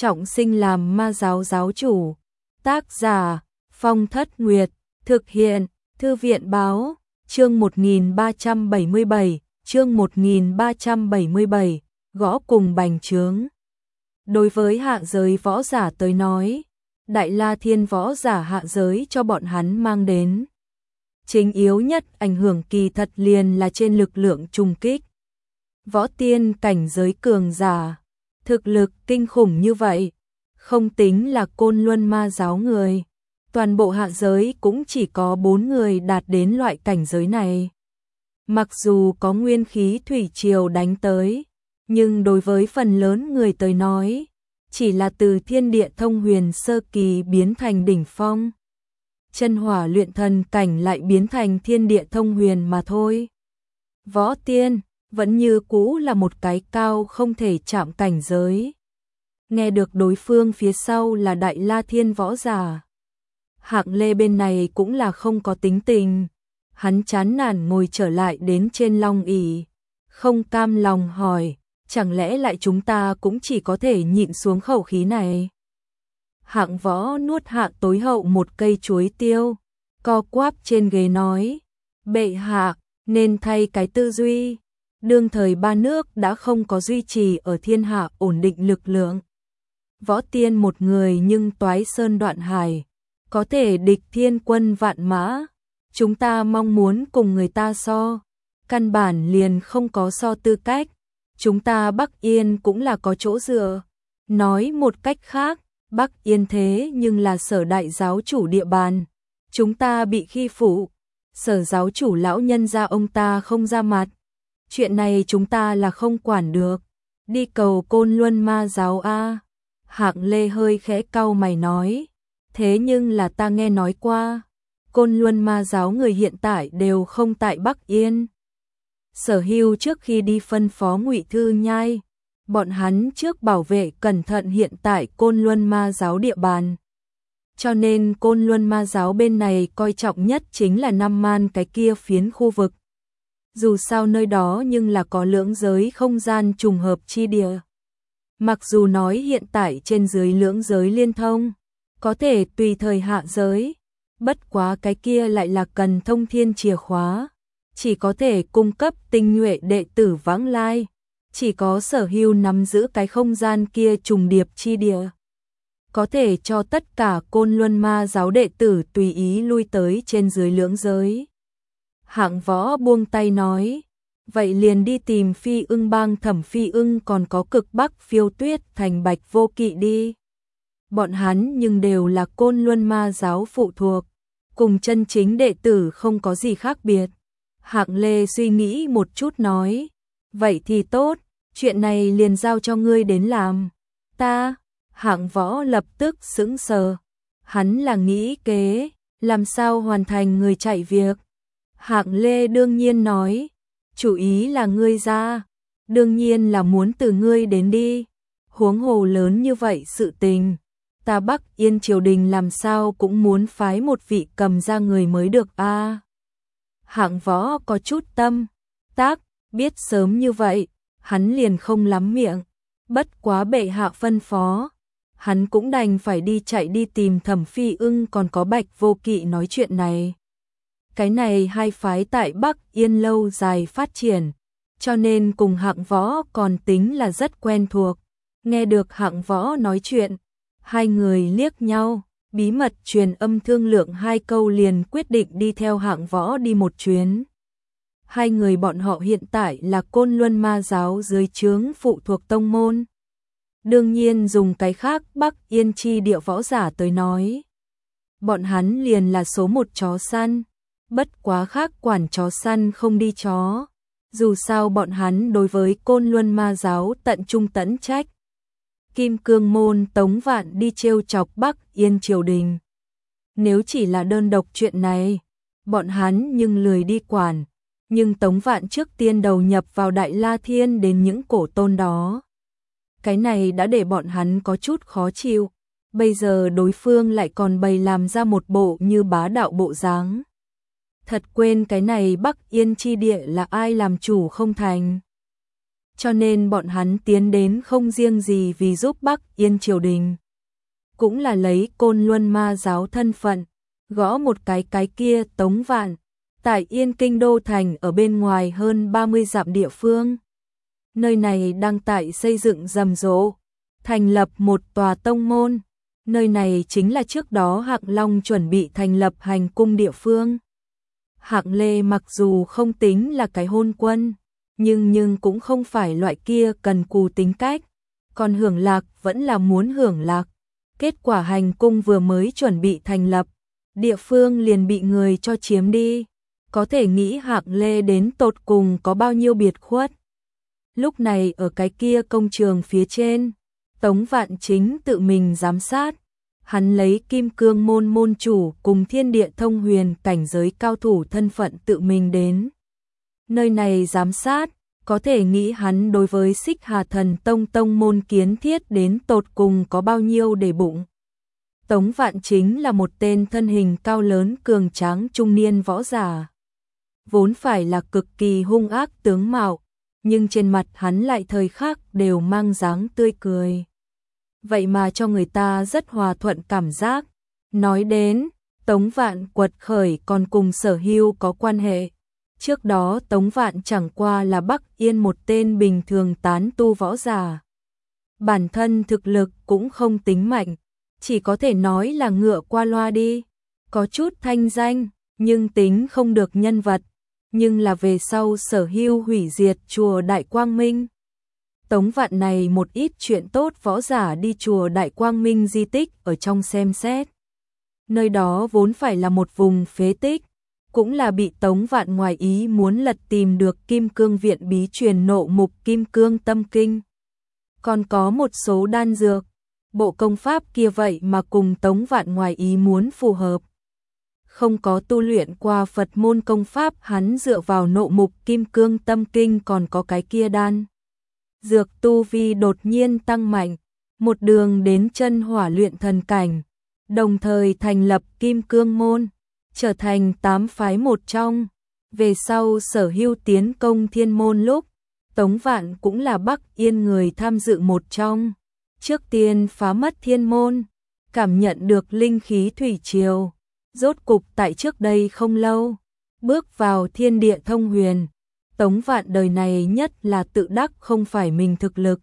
trọng sinh làm ma giáo giáo chủ. Tác giả Phong Thất Nguyệt, thực hiện Thư viện báo, chương 1377, chương 1377, gõ cùng bành trướng. Đối với hạ giới võ giả tới nói, Đại La Thiên võ giả hạ giới cho bọn hắn mang đến chính yếu nhất ảnh hưởng kỳ thật liền là trên lực lượng trùng kích. Võ tiên cảnh giới cường giả, thực lực kinh khủng như vậy, không tính là Côn Luân ma giáo người, toàn bộ hạ giới cũng chỉ có 4 người đạt đến loại cảnh giới này. Mặc dù có nguyên khí thủy triều đánh tới, nhưng đối với phần lớn người tới nói, chỉ là từ thiên địa thông huyền sơ kỳ biến thành đỉnh phong. Chân hỏa luyện thần cảnh lại biến thành thiên địa thông huyền mà thôi. Võ tiên vẫn như cũ là một cái cao không thể chạm cảnh giới. Nghe được đối phương phía sau là Đại La Thiên võ giả, Hạng Lê bên này cũng là không có tính tình. Hắn chán nản ngồi trở lại đến trên long ỷ, không cam lòng hỏi, chẳng lẽ lại chúng ta cũng chỉ có thể nhịn xuống khẩu khí này? Hạng Võ nuốt hạ tối hậu một cây chuối tiêu, co quắp trên ghế nói, bệ hạ, nên thay cái tư duy. Đương thời ba nước đã không có duy trì ở thiên hạ ổn định lực lượng. Võ tiên một người nhưng toái sơn đoạn hải, có thể địch thiên quân vạn mã. Chúng ta mong muốn cùng người ta so, căn bản liền không có so tư cách. Chúng ta Bắc Yên cũng là có chỗ dựa. Nói một cách khác, Bắc Yên thế nhưng là Sở đại giáo chủ địa bàn. Chúng ta bị khi phụ, Sở giáo chủ lão nhân gia ông ta không ra mặt. Chuyện này chúng ta là không quản được. Đi cầu Côn Luân ma giáo a. Hạng Lê hơi khẽ cau mày nói, thế nhưng là ta nghe nói qua, Côn Luân ma giáo người hiện tại đều không tại Bắc Yên. Sở Hưu trước khi đi phân phó Ngụy Thư Nhai, bọn hắn trước bảo vệ cẩn thận hiện tại Côn Luân ma giáo địa bàn. Cho nên Côn Luân ma giáo bên này coi trọng nhất chính là Nam Man cái kia phiến khu vực. Dù sao nơi đó nhưng là có lưỡng giới không gian trùng hợp chi địa. Mặc dù nói hiện tại trên dưới lưỡng giới liên thông, có thể tùy thời hạ giới, bất quá cái kia lại là cần thông thiên chìa khóa, chỉ có thể cung cấp tinh nhuệ đệ tử vãng lai, chỉ có Sở Hưu nắm giữ cái không gian kia trùng điệp chi địa, có thể cho tất cả Côn Luân ma giáo đệ tử tùy ý lui tới trên dưới lưỡng giới. Hạng Võ buông tay nói, vậy liền đi tìm Phi Ưng bang Thẩm Phi Ưng còn có Cực Bắc Phiêu Tuyết thành Bạch Vô Kỵ đi. Bọn hắn nhưng đều là Côn Luân ma giáo phụ thuộc, cùng chân chính đệ tử không có gì khác biệt. Hạng Lê suy nghĩ một chút nói, vậy thì tốt, chuyện này liền giao cho ngươi đến làm. Ta, Hạng Võ lập tức sững sờ, hắn là nghĩ kế, làm sao hoàn thành người chạy việc. Hạng Lê đương nhiên nói, chủ ý là ngươi ra, đương nhiên là muốn từ ngươi đến đi, huống hồ lớn như vậy sự tình. Ta Bắc Yên triều đình làm sao cũng muốn phái một vị cầm ra người mới được a. Hạng Võ có chút tâm tác, biết sớm như vậy, hắn liền không lắm miệng, bất quá bệ hạ phân phó, hắn cũng đành phải đi chạy đi tìm Thẩm Phi Ưng còn có Bạch Vô Kỵ nói chuyện này. Cái này hai phái tại Bắc Yên lâu dài phát triển, cho nên cùng Hạng Võ còn tính là rất quen thuộc. Nghe được Hạng Võ nói chuyện, hai người liếc nhau, bí mật truyền âm thương lượng hai câu liền quyết định đi theo Hạng Võ đi một chuyến. Hai người bọn họ hiện tại là Côn Luân ma giáo dưới trướng phụ thuộc tông môn. Đương nhiên dùng cái khác Bắc Yên chi địa võ giả tới nói, bọn hắn liền là số một chó săn, bất quá khác quản chó săn không đi chó. Dù sao bọn hắn đối với Côn Luân ma giáo tận trung tận trách. Kim Cương môn Tống Vạn đi trêu chọc Bắc Yên triều đình. Nếu chỉ là đơn độc chuyện này, bọn hắn nhưng lười đi quản. Nhưng Tống Vạn trước tiên đầu nhập vào Đại La Thiên đến những cổ tôn đó. Cái này đã để bọn hắn có chút khó chịu. Bây giờ đối phương lại còn bày làm ra một bộ như bá đạo bộ dáng. Thật quên cái này Bắc Yên chi địa là ai làm chủ không thành. cho nên bọn hắn tiến đến không riêng gì vì giúp Bắc Yên triều đình, cũng là lấy Côn Luân Ma giáo thân phận, gõ một cái kia Tống Vạn, tại Yên Kinh đô thành ở bên ngoài hơn 30 dặm địa phương. Nơi này đang tại xây dựng rầm rộ, thành lập một tòa tông môn. Nơi này chính là trước đó Hạng Long chuẩn bị thành lập hành cung địa phương. Hạng Lê mặc dù không tính là cái hôn quân, nhưng cũng không phải loại kia cần cù tính cách, còn hưởng lạc vẫn là muốn hưởng lạc. Kết quả hành cung vừa mới chuẩn bị thành lập, địa phương liền bị người cho chiếm đi. Có thể nghĩ Hạng Lê đến tột cùng có bao nhiêu biệt khuất. Lúc này ở cái kia công trường phía trên, Tống Vạn chính tự mình giám sát. Hắn lấy Kim Cương môn môn chủ cùng Thiên Địa Thông Huyền cảnh giới cao thủ thân phận tự mình đến nơi này giám sát, có thể nghĩ hắn đối với Xích Hà Thần Tông tông môn kiến thiết đến tột cùng có bao nhiêu để bụng. Tống Vạn chính là một tên thân hình cao lớn cường tráng trung niên võ giả, vốn phải là cực kỳ hung ác tướng mạo, nhưng trên mặt hắn lại thời khắc đều mang dáng tươi cười. Vậy mà cho người ta rất hòa thuận cảm giác. Nói đến, Tống Vạn quật khởi còn cùng Sở Hưu có quan hệ. Trước đó Tống Vạn chẳng qua là Bắc Yên một tên bình thường tán tu võ giả. Bản thân thực lực cũng không tính mạnh, chỉ có thể nói là ngựa qua loa đi. Có chút thanh danh, nhưng tính không được nhân vật. Nhưng là về sau Sở Hưu hủy diệt chùa Đại Quang Minh. Tống Vạn này một ít chuyện tốt võ giả đi chùa Đại Quang Minh di tích ở trong xem xét. Nơi đó vốn phải là một vùng phế tích, cũng là bị Tống Vạn ngoài ý muốn lật tìm được Kim Cương viện bí truyền nộ mục Kim Cương Tâm Kinh. Còn có một số đan dược, bộ công pháp kia vậy mà cùng Tống Vạn ngoài ý muốn phù hợp. Không có tu luyện qua Phật môn công pháp, hắn dựa vào nộ mục Kim Cương Tâm Kinh còn có cái kia đan dược tu vi đột nhiên tăng mạnh, một đường đến chân hỏa luyện thần cảnh, đồng thời thành lập Kim Cương môn, trở thành 8 phái một trong. Về sau Sở Hưu tiến công Thiên môn lúc, Tống Vạn cũng là Bắc Yên người tham dự một trong. Trước tiên phá mất Thiên môn, cảm nhận được linh khí thủy triều, rốt cục tại trước đây không lâu, bước vào Thiên Địa Thông Huyền. Tống Vạn đời này nhất là tự đắc không phải mình thực lực,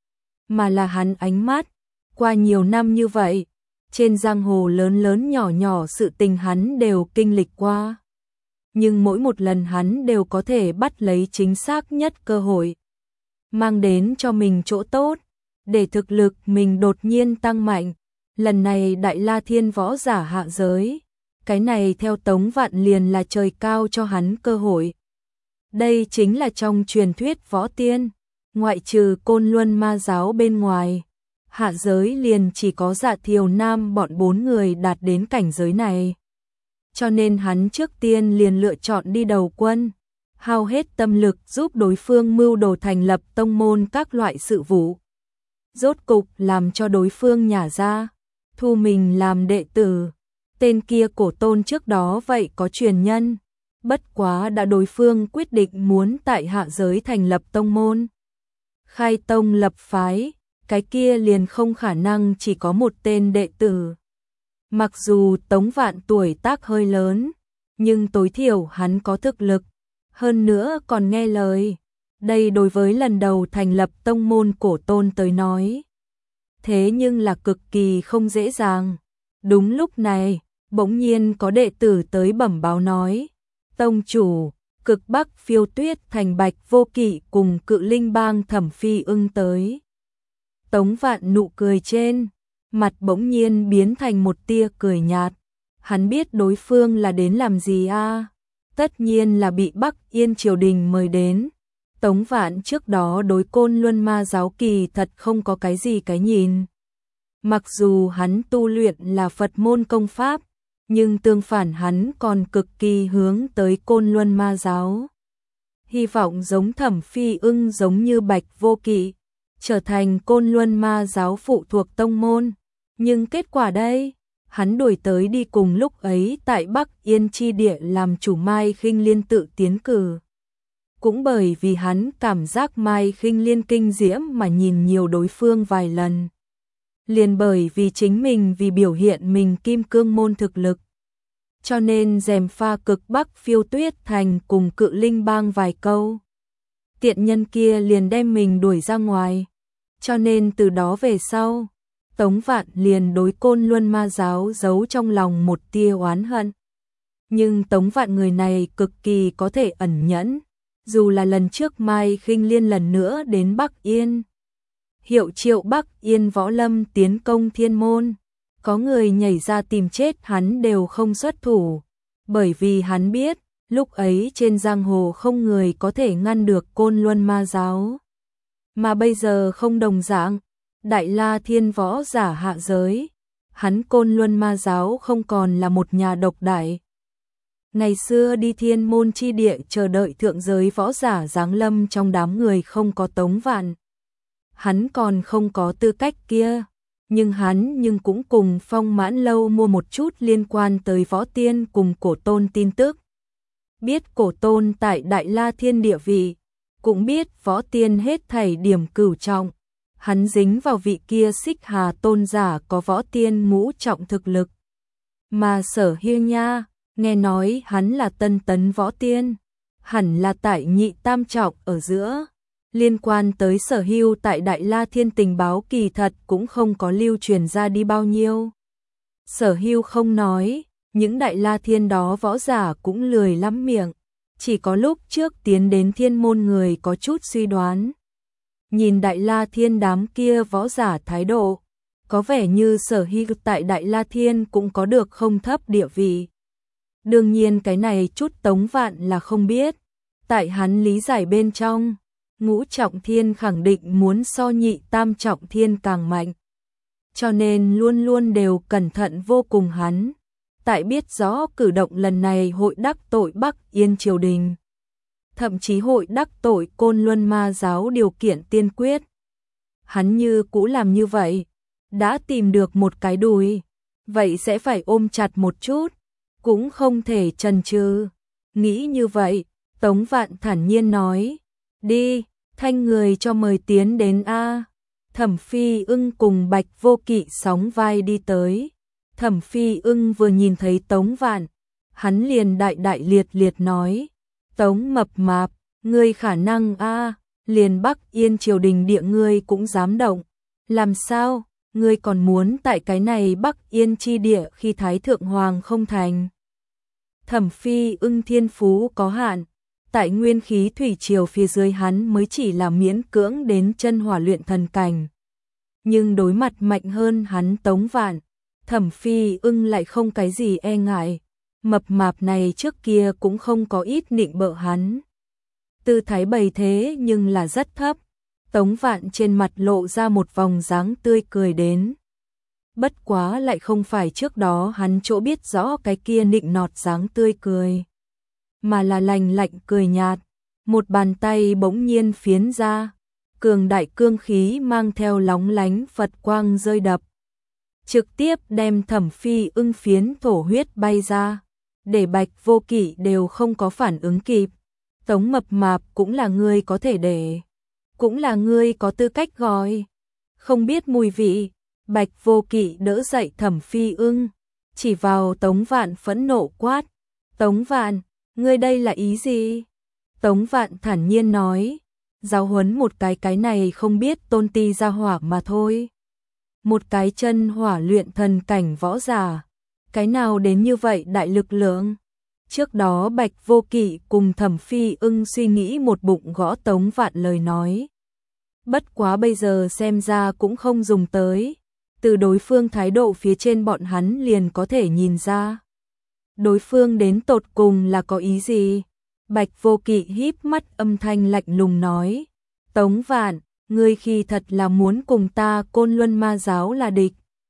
mà là hắn ánh mắt. Qua nhiều năm như vậy, trên giang hồ lớn lớn nhỏ nhỏ sự tình hắn đều kinh lịch qua. Nhưng mỗi một lần hắn đều có thể bắt lấy chính xác nhất cơ hội, mang đến cho mình chỗ tốt, để thực lực mình đột nhiên tăng mạnh. Lần này Đại La Thiên võ giả hạ giới, cái này theo Tống Vạn liền là trời cao cho hắn cơ hội. Đây chính là trong truyền thuyết võ tiên, ngoại trừ Côn Luân Ma giáo bên ngoài, hạ giới liền chỉ có Dạ Thiều Nam bọn 4 người đạt đến cảnh giới này. Cho nên hắn trước tiên liền lựa chọn đi đầu quân, hao hết tâm lực giúp đối phương mưu đồ thành lập tông môn các loại sự vụ. Rốt cục làm cho đối phương nhả ra, thu mình làm đệ tử. Tên kia cổ tôn trước đó vậy có truyền nhân, bất quá đã đối phương quyết định muốn tại hạ giới thành lập tông môn, khai tông lập phái, cái kia liền không khả năng chỉ có một tên đệ tử. Mặc dù Tống Vạn tuổi tác hơi lớn, nhưng tối thiểu hắn có thực lực, hơn nữa còn nghe lời. Đây đối với lần đầu thành lập tông môn cổ tôn tới nói, thế nhưng là cực kỳ không dễ dàng. Đúng lúc này, bỗng nhiên có đệ tử tới bẩm báo nói, tông chủ, Cực Bắc Phiêu Tuyết thành Bạch Vô Kỵ cùng Cự Linh Bang Thẩm Phi Ưng tới. Tống Vạn nụ cười trên mặt bỗng nhiên biến thành một tia cười nhạt. Hắn biết đối phương là đến làm gì a? Tất nhiên là bị Bắc Yên triều đình mời đến. Tống Vạn trước đó đối Côn Luân Ma giáo kỳ thật không có cái gì cái nhìn. Mặc dù hắn tu luyện là Phật môn công pháp, nhưng tương phản hắn còn cực kỳ hướng tới Côn Luân Ma giáo. Hy vọng giống Thẩm Phi Ưng giống như Bạch Vô Kỵ, trở thành Côn Luân Ma giáo phụ thuộc tông môn. Nhưng kết quả đây, hắn đuổi tới đi cùng lúc ấy tại Bắc Yên chi địa làm chủ Mai Khinh Liên tự tiến cử. cũng bởi vì hắn cảm giác Mai Khinh Liên kinh diễm mà nhìn nhiều đối phương vài lần. Liền bởi vì chính mình vì biểu hiện mình kim cương môn thực lực. Cho nên gièm pha cực Bắc Phiêu Tuyết Thành cùng Cự Linh Bang vài câu. Tiện nhân kia liền đem mình đuổi ra ngoài. Cho nên từ đó về sau, Tống Vạn liền đối Côn Luân Ma giáo giấu trong lòng một tia oán hận. Nhưng Tống Vạn người này cực kỳ có thể ẩn nhẫn, dù là lần trước Mai Khinh Liên lần nữa đến Bắc Yên. Hiệu triệu Bắc Yên võ lâm tiến công thiên môn, có người nhảy ra tìm chết hắn đều không xuất thủ, bởi vì hắn biết, lúc ấy trên giang hồ không người có thể ngăn được Côn Luân Ma giáo. Mà bây giờ không đồng dạng, Đại La Thiên võ giả hạ giới, hắn Côn Luân Ma giáo không còn là một nhà độc đại. Ngày xưa đi thiên môn chi địa chờ đợi thượng giới võ giả giáng lâm trong đám người không có Tống Vạn. Hắn còn không có tư cách kia, nhưng cũng cùng Phong Mãn Lâu mua một chút liên quan tới Võ Tiên cùng Cổ Tôn tin tức. Biết Cổ Tôn tại Đại La Thiên địa vị, cũng biết Võ Tiên hết thảy điểm cửu trọng. Hắn dính vào vị kia Xích Hà tôn giả có Võ Tiên ngũ trọng thực lực. Mà Sở Hiên nha, nghe nói hắn là tân tấn Võ Tiên, hẳn là tại nhị tam trọng ở giữa. Liên quan tới Sở Hưu tại Đại La Thiên tình báo kỳ thật cũng không có lưu truyền ra đi bao nhiêu. Sở Hưu không nói, những Đại La Thiên đó võ giả cũng lười lắm miệng, chỉ có lúc trước tiến đến thiên môn người có chút suy đoán. Nhìn Đại La Thiên đám kia võ giả thái độ, có vẻ như Sở Hưu tại Đại La Thiên cũng có được không thấp địa vị. Đương nhiên cái này chút Tống Vạn là không biết, tại hắn lý giải bên trong, ngũ trọng thiên khẳng định muốn so nhị tam trọng thiên càng mạnh. Cho nên luôn luôn đều cẩn thận vô cùng hắn, tại biết rõ cử động lần này hội đắc tội Bắc Yên triều đình. Thậm chí hội đắc tội Côn Luân Ma giáo điều kiện tiên quyết. Hắn như cũ làm như vậy, đã tìm được một cái đùi, vậy sẽ phải ôm chặt một chút, cũng không thể chần chừ. Nghĩ như vậy, Tống Vạn thản nhiên nói, đi, thanh người cho mời tiến đến a. Thẩm Phi Ưng cùng Bạch Vô Kỵ sóng vai đi tới. Thẩm Phi Ưng vừa nhìn thấy Tống Vạn, hắn liền đại liệt nói, Tống mập mạp, ngươi khả năng a, liền Bắc Yên triều đình địa ngươi cũng dám động. Làm sao, ngươi còn muốn tại cái này Bắc Yên chi địa khi Thái Thượng Hoàng không thành. Thẩm Phi Ưng thiên phú có hạn, tại nguyên khí thủy triều phía dưới hắn mới chỉ là miễn cưỡng đến chân hỏa luyện thần cảnh. Nhưng đối mặt mạnh hơn hắn Tống Vạn, Thẩm Phi Ưng lại không cái gì e ngại, mập mạp này trước kia cũng không có ít nịnh bợ hắn. Tư thái bày thế nhưng là rất thấp, Tống Vạn trên mặt lộ ra một vòng dáng tươi cười đến. Bất quá lại không phải trước đó hắn chỗ biết rõ cái kia nịnh nọt dáng tươi cười, mà là lành lạnh cười nhạt, một bàn tay bỗng nhiên phiến ra, cường đại cương khí mang theo lóng lánh Phật quang rơi đập, trực tiếp đem Thẩm Phi Ưng phiến thổ huyết bay ra, để Bạch Vô Kỵ đều không có phản ứng kịp. Tống mập mạp cũng là ngươi có thể để, cũng là ngươi có tư cách gọi, không biết mùi vị. Bạch Vô Kỵ đỡ dậy Thẩm Phi Ưng, chỉ vào Tống Vạn phẫn nộ quát, Tống Vạn, ngươi đây là ý gì? Tống Vạn thản nhiên nói, giáo huấn một cái này không biết tôn ti ra hỏa mà thôi. Một cái chân hỏa luyện thần cảnh võ giả, cái nào đến như vậy đại lực lượng. Trước đó Bạch Vô Kỵ cùng Thẩm Phi Ưng suy nghĩ một bụng gõ Tống Vạn lời nói. Bất quá bây giờ xem ra cũng không dùng tới, từ đối phương thái độ phía trên bọn hắn liền có thể nhìn ra. Đối phương đến tột cùng là có ý gì? Bạch Vô Kỵ híp mắt âm thanh lạnh lùng nói, Tống Vạn, ngươi khi thật là muốn cùng ta Côn Luân Ma giáo là địch.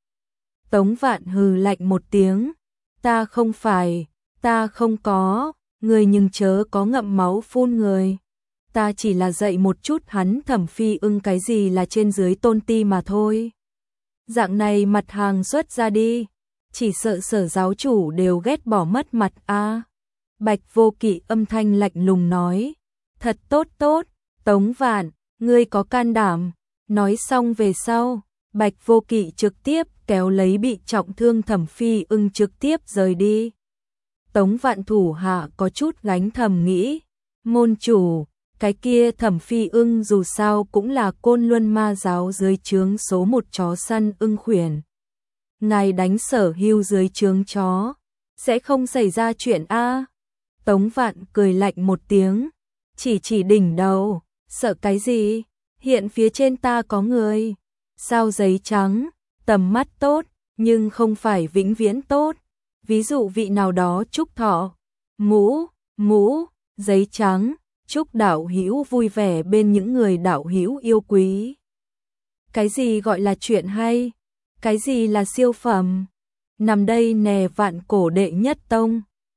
Tống Vạn hừ lạnh một tiếng, ta không phải, ta không có, ngươi nhưng chớ có ngậm máu phun người. Ta chỉ là dạy một chút hắn Thẩm Phi Ưng cái gì là trên dưới tôn ti mà thôi. Dạng này mặt hàng xuất ra đi, chỉ sợ Sở giáo chủ đều ghét bỏ mất mặt a. Bạch Vô Kỵ âm thanh lạnh lùng nói, Thật tốt tốt, Tống Vạn, ngươi có can đảm. Nói xong về sau, Bạch Vô Kỵ trực tiếp kéo lấy bị trọng thương Thẩm Phi Ưng trực tiếp rời đi. Tống Vạn thủ hạ có chút gánh thầm nghĩ, môn chủ, cái kia Thẩm Phi Ưng dù sao cũng là Côn Luân Ma giáo dưới trướng số một chó săn ưng khuyển. Ngài đánh Sở Hưu dưới trướng chó, sẽ không xảy ra chuyện a. Tống Vạn cười lạnh một tiếng, chỉ đỉnh đầu, sợ cái gì? Hiện phía trên ta có người. Sao giấy trắng, tầm mắt tốt, nhưng không phải vĩnh viễn tốt. Ví dụ vị nào đó chúc thọ, mũ, giấy trắng, chúc đạo hữu vui vẻ bên những người đạo hữu yêu quý. Cái gì gọi là chuyện hay? Cái gì là siêu phẩm? Nằm đây nè Vạn Cổ đệ nhất tông.